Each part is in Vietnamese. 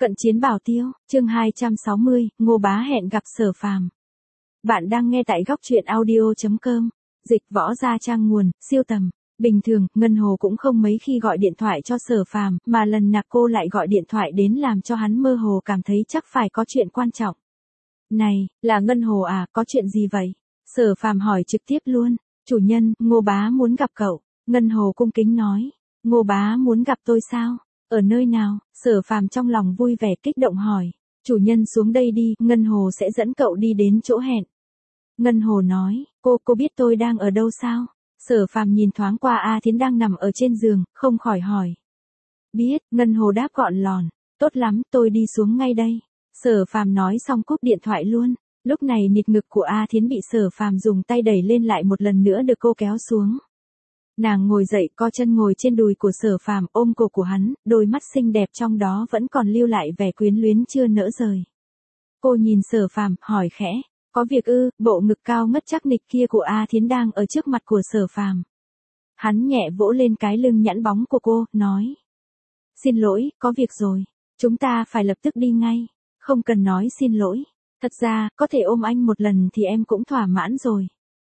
Cận chiến bảo tiêu, chương 260, Ngô Bá hẹn gặp Sở Phàm. Bạn đang nghe tại góc truyện audio.com. Dịch võ gia trang nguồn, siêu tầm. Bình thường, Ngân Hồ cũng không mấy khi gọi điện thoại cho Sở Phàm, mà lần nào cô lại gọi điện thoại đến làm cho hắn mơ hồ cảm thấy chắc phải có chuyện quan trọng. Này, là Ngân Hồ à, có chuyện gì vậy? Sở Phàm hỏi trực tiếp luôn. Chủ nhân, Ngô Bá muốn gặp cậu. Ngân Hồ cung kính nói. Ngô Bá muốn gặp tôi sao? Ở nơi nào? Sở Phàm trong lòng vui vẻ kích động hỏi. Chủ nhân xuống đây đi, Ngân Hồ sẽ dẫn cậu đi đến chỗ hẹn. Ngân Hồ nói, cô biết tôi đang ở đâu sao? Sở Phàm nhìn thoáng qua A Thiến đang nằm ở trên giường, không khỏi hỏi. Biết, Ngân Hồ đáp gọn lòn. Tốt lắm, tôi đi xuống ngay đây. Sở Phàm nói xong cúp điện thoại luôn. Lúc này nịt ngực của A Thiến bị Sở Phàm dùng tay đẩy lên lại một lần nữa được cô kéo xuống. Nàng ngồi dậy co chân ngồi trên đùi của Sở Phàm ôm cổ của hắn, đôi mắt xinh đẹp trong đó vẫn còn lưu lại vẻ quyến luyến chưa nỡ rời. Cô nhìn Sở Phàm, hỏi khẽ, có việc ư? Bộ ngực cao ngất chắc nịch kia của A Thiến đang ở trước mặt của Sở Phàm. Hắn nhẹ vỗ lên cái lưng nhẵn bóng của cô, nói. Xin lỗi, có việc rồi. Chúng ta phải lập tức đi ngay. Không cần nói xin lỗi. Thật ra, có thể ôm anh một lần thì em cũng thỏa mãn rồi.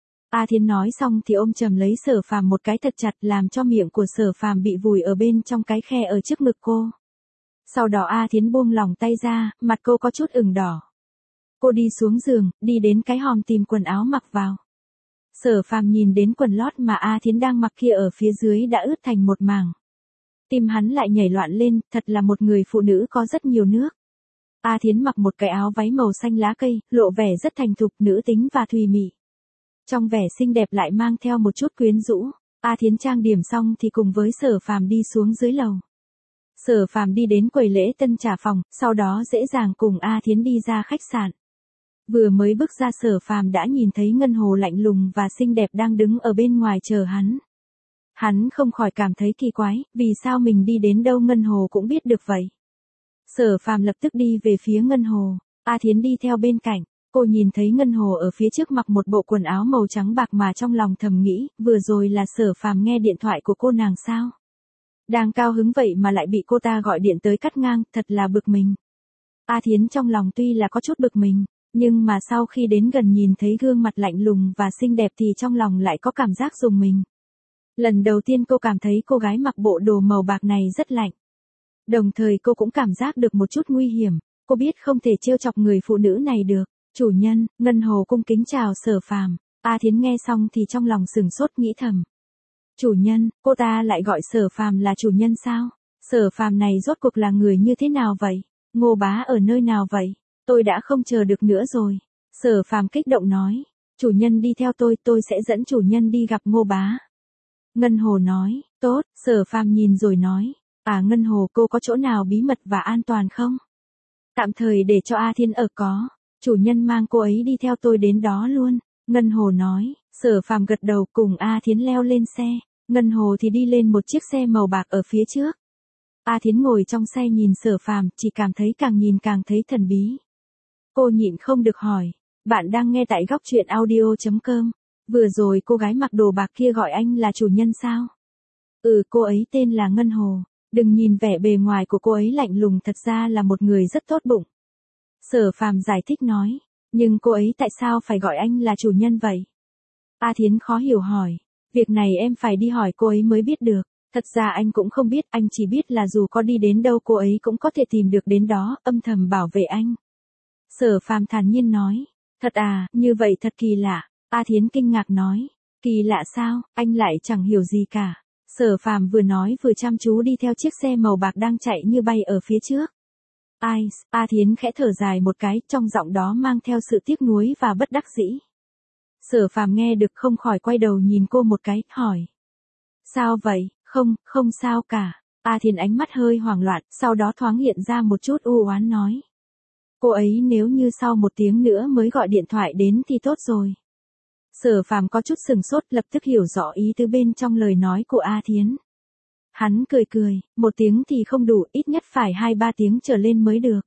A Thiến nói xong thì ôm chầm lấy Sở Phàm một cái thật chặt làm cho miệng của Sở Phàm bị vùi ở bên trong cái khe ở trước ngực cô. Sau đó A Thiến buông lỏng tay ra, mặt cô có chút ửng đỏ. Cô đi xuống giường, đi đến cái hòm tìm quần áo mặc vào. Sở Phàm nhìn đến quần lót mà A Thiến đang mặc kia ở phía dưới đã ướt thành một mảng. Tim hắn lại nhảy loạn lên, thật là một người phụ nữ có rất nhiều nước. A Thiến mặc một cái áo váy màu xanh lá cây, lộ vẻ rất thành thục, nữ tính và thùy mị. Trong vẻ xinh đẹp lại mang theo một chút quyến rũ, A Thiến trang điểm xong thì cùng với Sở Phàm đi xuống dưới lầu. Sở Phàm đi đến quầy lễ tân trả phòng, sau đó dễ dàng cùng A Thiến đi ra khách sạn. Vừa mới bước ra Sở Phàm đã nhìn thấy Ngân Hồ lạnh lùng và xinh đẹp đang đứng ở bên ngoài chờ hắn. Hắn không khỏi cảm thấy kỳ quái, vì sao mình đi đến đâu Ngân Hồ cũng biết được vậy. Sở Phàm lập tức đi về phía Ngân Hồ, A Thiến đi theo bên cạnh. Cô nhìn thấy Ngân Hồ ở phía trước mặc một bộ quần áo màu trắng bạc mà trong lòng thầm nghĩ, vừa rồi là Sở Phàm nghe điện thoại của cô nàng sao? Đang cao hứng vậy mà lại bị cô ta gọi điện tới cắt ngang, thật là bực mình. A Thiến trong lòng tuy là có chút bực mình, nhưng mà sau khi đến gần nhìn thấy gương mặt lạnh lùng và xinh đẹp thì trong lòng lại có cảm giác rùng mình. Lần đầu tiên cô cảm thấy cô gái mặc bộ đồ màu bạc này rất lạnh. Đồng thời cô cũng cảm giác được một chút nguy hiểm, cô biết không thể trêu chọc người phụ nữ này được. Chủ nhân, Ngân Hồ cung kính chào Sở Phàm. A Thiến nghe xong thì trong lòng sửng sốt nghĩ thầm. Chủ nhân, cô ta lại gọi Sở Phàm là chủ nhân sao? Sở Phàm này rốt cuộc là người như thế nào vậy? Ngô Bá ở nơi nào vậy? Tôi đã không chờ được nữa rồi. Sở Phàm kích động nói. Chủ nhân đi theo tôi sẽ dẫn chủ nhân đi gặp Ngô Bá. Ngân Hồ nói, tốt, Sở Phàm nhìn rồi nói. À Ngân Hồ, cô có chỗ nào bí mật và an toàn không? Tạm thời để cho A Thiến ở có. Chủ nhân mang cô ấy đi theo tôi đến đó luôn. Ngân Hồ nói, Sở Phàm gật đầu cùng A Thiến leo lên xe. Ngân Hồ thì đi lên một chiếc xe màu bạc ở phía trước. A Thiến ngồi trong xe nhìn Sở Phàm, chỉ cảm thấy càng nhìn càng thấy thần bí. Cô nhịn không được hỏi, bạn đang nghe tại góc truyện audio.com. Vừa rồi cô gái mặc đồ bạc kia gọi anh là chủ nhân sao? Ừ, cô ấy tên là Ngân Hồ. Đừng nhìn vẻ bề ngoài của cô ấy lạnh lùng, thật ra là một người rất tốt bụng. Sở Phàm giải thích nói, nhưng cô ấy tại sao phải gọi anh là chủ nhân vậy? A Thiến khó hiểu hỏi, việc này em phải đi hỏi cô ấy mới biết được, thật ra anh cũng không biết, anh chỉ biết là dù có đi đến đâu cô ấy cũng có thể tìm được đến đó, âm thầm bảo vệ anh. Sở Phàm thản nhiên nói, thật à, như vậy thật kỳ lạ. A Thiến kinh ngạc nói, kỳ lạ sao, anh lại chẳng hiểu gì cả. Sở Phàm vừa nói vừa chăm chú đi theo chiếc xe màu bạc đang chạy như bay ở phía trước. Ai, A Thiến khẽ thở dài một cái, trong giọng đó mang theo sự tiếc nuối và bất đắc dĩ. Sở Phàm nghe được không khỏi quay đầu nhìn cô một cái, hỏi. Sao vậy, không sao cả. A Thiến ánh mắt hơi hoảng loạn, sau đó thoáng hiện ra một chút u oán nói. Cô ấy nếu như sau một tiếng nữa mới gọi điện thoại đến thì tốt rồi. Sở Phàm có chút sừng sốt, lập tức hiểu rõ ý tứ bên trong lời nói của A Thiến. Hắn cười, một tiếng thì không đủ, ít nhất phải 2-3 tiếng trở lên mới được.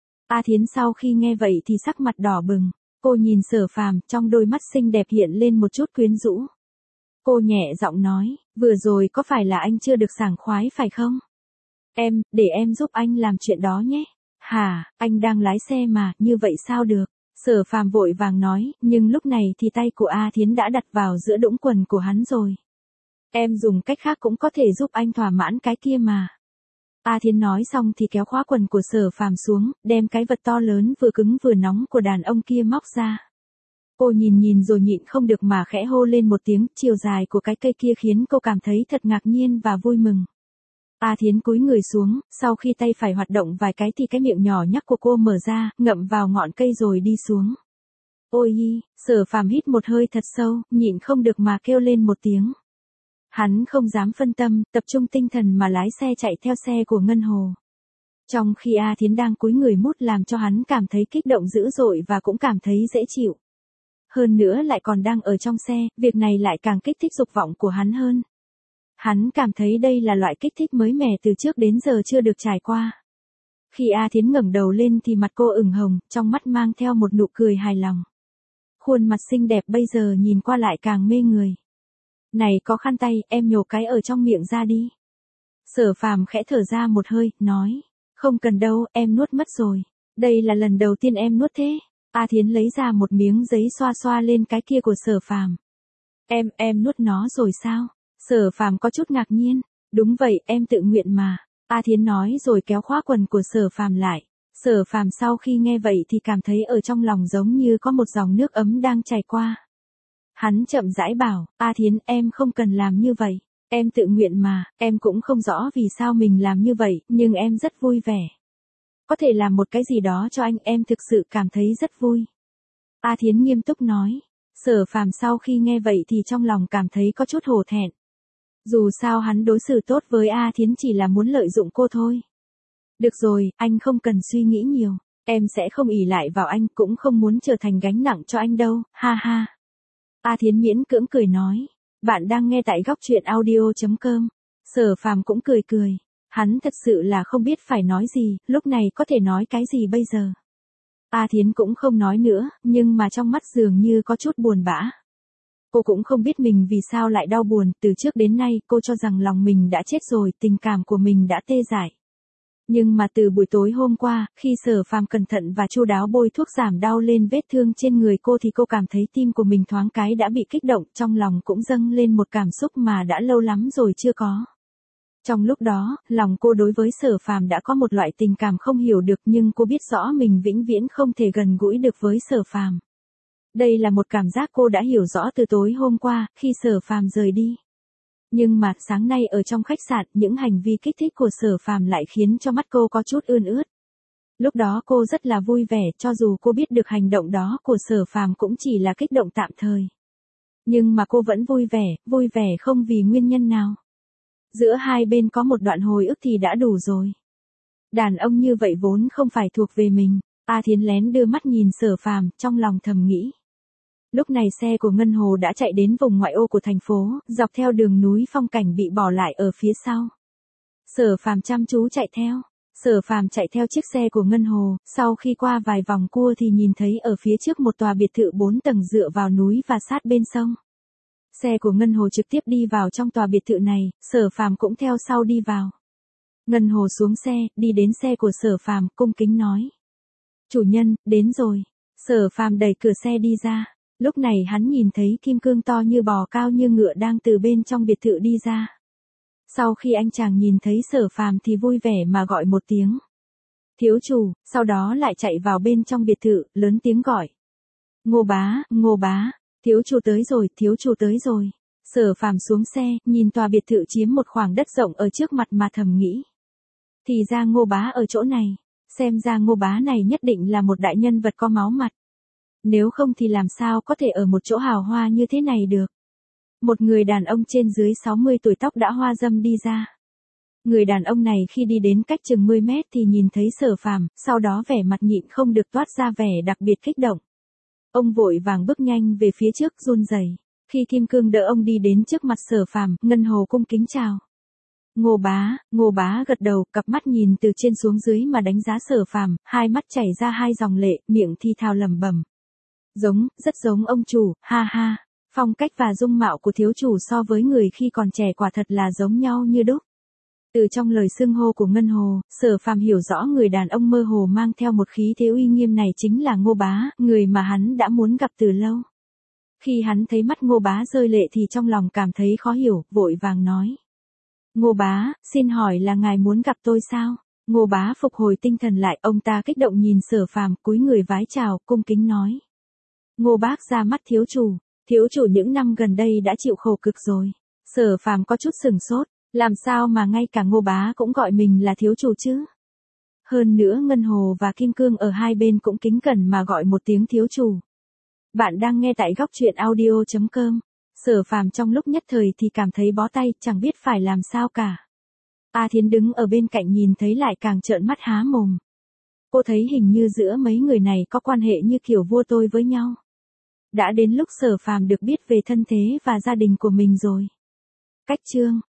A Thiến sau khi nghe vậy thì sắc mặt đỏ bừng, cô nhìn Sở Phàm, trong đôi mắt xinh đẹp hiện lên một chút quyến rũ. Cô nhẹ giọng nói, vừa rồi có phải là anh chưa được sảng khoái phải không? Để em giúp anh làm chuyện đó nhé. Hả, anh đang lái xe mà, như vậy sao được? Sở Phàm vội vàng nói, nhưng lúc này thì tay của A Thiến đã đặt vào giữa đũng quần của hắn rồi. Em dùng cách khác cũng có thể giúp anh thỏa mãn cái kia mà. A Thiến nói xong thì kéo khóa quần của Sở Phàm xuống, đem cái vật to lớn vừa cứng vừa nóng của đàn ông kia móc ra. Cô nhìn nhìn rồi nhịn không được mà khẽ hô lên một tiếng, chiều dài của cái cây kia khiến cô cảm thấy thật ngạc nhiên và vui mừng. A Thiến cúi người xuống, sau khi tay phải hoạt động vài cái thì cái miệng nhỏ nhắc của cô mở ra, ngậm vào ngọn cây rồi đi xuống. Ôi hi, Sở Phàm hít một hơi thật sâu, nhịn không được mà kêu lên một tiếng. Hắn không dám phân tâm, tập trung tinh thần mà lái xe chạy theo xe của Ngân Hồ. Trong khi A Thiến đang cúi người mút làm cho hắn cảm thấy kích động dữ dội và cũng cảm thấy dễ chịu. Hơn nữa lại còn đang ở trong xe, việc này lại càng kích thích dục vọng của hắn hơn. Hắn cảm thấy đây là loại kích thích mới mẻ từ trước đến giờ chưa được trải qua. Khi A Thiến ngẩng đầu lên thì mặt cô ửng hồng, trong mắt mang theo một nụ cười hài lòng. Khuôn mặt xinh đẹp bây giờ nhìn qua lại càng mê người. Này có khăn tay, em nhổ cái ở trong miệng ra đi. Sở Phàm khẽ thở ra một hơi, nói. Không cần đâu, em nuốt mất rồi. Đây là lần đầu tiên em nuốt thế. A Thiến lấy ra một miếng giấy xoa xoa lên cái kia của Sở Phàm. Em nuốt nó rồi sao? Sở Phàm có chút ngạc nhiên. Đúng vậy, em tự nguyện mà. A Thiến nói rồi kéo khóa quần của Sở Phàm lại. Sở Phàm sau khi nghe vậy thì cảm thấy ở trong lòng giống như có một dòng nước ấm đang chảy qua. Hắn chậm rãi bảo, A Thiến em không cần làm như vậy. Em tự nguyện mà, em cũng không rõ vì sao mình làm như vậy, nhưng em rất vui vẻ. Có thể làm một cái gì đó cho anh, em thực sự cảm thấy rất vui. A Thiến nghiêm túc nói. Sở Phàm sau khi nghe vậy thì trong lòng cảm thấy có chút hổ thẹn. Dù sao hắn đối xử tốt với A Thiến chỉ là muốn lợi dụng cô thôi. Được rồi, anh không cần suy nghĩ nhiều. Em sẽ không ỷ lại vào anh, cũng không muốn trở thành gánh nặng cho anh đâu, ha ha. A Thiến miễn cưỡng cười nói. Bạn đang nghe tại góc truyện audio.com. Sở Phàm cũng cười cười. Hắn thật sự là không biết phải nói gì, lúc này có thể nói cái gì bây giờ. A Thiến cũng không nói nữa, nhưng mà trong mắt dường như có chút buồn bã. Cô cũng không biết mình vì sao lại đau buồn, từ trước đến nay cô cho rằng lòng mình đã chết rồi, tình cảm của mình đã tê dại. Nhưng mà từ buổi tối hôm qua, khi Sở Phàm cẩn thận và chu đáo bôi thuốc giảm đau lên vết thương trên người cô thì cô cảm thấy tim của mình thoáng cái đã bị kích động, trong lòng cũng dâng lên một cảm xúc mà đã lâu lắm rồi chưa có. Trong lúc đó, lòng cô đối với Sở Phàm đã có một loại tình cảm không hiểu được, nhưng cô biết rõ mình vĩnh viễn không thể gần gũi được với Sở Phàm. Đây là một cảm giác cô đã hiểu rõ từ tối hôm qua, khi Sở Phàm rời đi. Nhưng mà sáng nay ở trong khách sạn, những hành vi kích thích của Sở Phàm lại khiến cho mắt cô có chút ươn ướt. Lúc đó cô rất là vui vẻ, cho dù cô biết được hành động đó của Sở Phàm cũng chỉ là kích động tạm thời. Nhưng mà cô vẫn vui vẻ không vì nguyên nhân nào. Giữa hai bên có một đoạn hồi ức thì đã đủ rồi. Đàn ông như vậy vốn không phải thuộc về mình. A Thiến lén đưa mắt nhìn Sở Phàm, trong lòng thầm nghĩ. Lúc này xe của Ngân Hồ đã chạy đến vùng ngoại ô của thành phố, dọc theo đường núi phong cảnh bị bỏ lại ở phía sau. Sở Phàm chăm chú chạy theo. Sở Phàm chạy theo chiếc xe của Ngân Hồ, sau khi qua vài vòng cua thì nhìn thấy ở phía trước một tòa biệt thự 4 tầng dựa vào núi và sát bên sông. Xe của Ngân Hồ trực tiếp đi vào trong tòa biệt thự này, Sở Phàm cũng theo sau đi vào. Ngân Hồ xuống xe, đi đến xe của Sở Phàm, cung kính nói. Chủ nhân, đến rồi. Sở Phàm đẩy cửa xe đi ra. Lúc này hắn nhìn thấy kim cương to như bò cao như ngựa đang từ bên trong biệt thự đi ra. Sau khi anh chàng nhìn thấy Sở Phàm thì vui vẻ mà gọi một tiếng. Thiếu chủ, sau đó lại chạy vào bên trong biệt thự, lớn tiếng gọi. Ngô bá, thiếu chủ tới rồi, thiếu chủ tới rồi. Sở Phàm xuống xe, nhìn tòa biệt thự chiếm một khoảng đất rộng ở trước mặt mà thầm nghĩ. Thì ra Ngô bá ở chỗ này, xem ra Ngô bá này nhất định là một đại nhân vật có máu mặt. Nếu không thì làm sao có thể ở một chỗ hào hoa như thế này được. Một người đàn ông trên dưới 60 tuổi tóc đã hoa râm đi ra. Người đàn ông này khi đi đến cách chừng 10 mét thì nhìn thấy Sở Phàm, sau đó vẻ mặt nhịn không được toát ra vẻ đặc biệt kích động. Ông vội vàng bước nhanh về phía trước run rẩy. Khi kim cương đỡ ông đi đến trước mặt Sở Phàm, Ngân Hồ cung kính chào. Ngô bá gật đầu, cặp mắt nhìn từ trên xuống dưới mà đánh giá Sở Phàm, hai mắt chảy ra hai dòng lệ, miệng thi thào lẩm bẩm. Rất giống ông chủ, ha ha. Phong cách và dung mạo của thiếu chủ so với người khi còn trẻ quả thật là giống nhau như đúc. Từ trong lời xưng hô của Ngân Hồ, Sở Phàm hiểu rõ người đàn ông mơ hồ mang theo một khí thế uy nghiêm này chính là Ngô Bá, người mà hắn đã muốn gặp từ lâu. Khi hắn thấy mắt Ngô Bá rơi lệ thì trong lòng cảm thấy khó hiểu, vội vàng nói. Ngô Bá, xin hỏi là ngài muốn gặp tôi sao? Ngô Bá phục hồi tinh thần lại, ông ta kích động nhìn Sở Phàm, cúi người vái chào, cung kính nói. Ngô bác ra mắt thiếu chủ những năm gần đây đã chịu khổ cực rồi. Sở Phàm có chút sửng sốt, làm sao mà ngay cả Ngô Bá cũng gọi mình là thiếu chủ chứ? Hơn nữa Ngân Hồ và Kim Cương ở hai bên cũng kính cẩn mà gọi một tiếng thiếu chủ. Bạn đang nghe tại góc truyện audio.com. Sở Phàm trong lúc nhất thời thì cảm thấy bó tay, chẳng biết phải làm sao cả. A Thiến đứng ở bên cạnh nhìn thấy lại càng trợn mắt há mồm. Cô thấy hình như giữa mấy người này có quan hệ như kiểu vua tôi với nhau. Đã đến lúc Sở Phàm được biết về thân thế và gia đình của mình rồi. Cách chương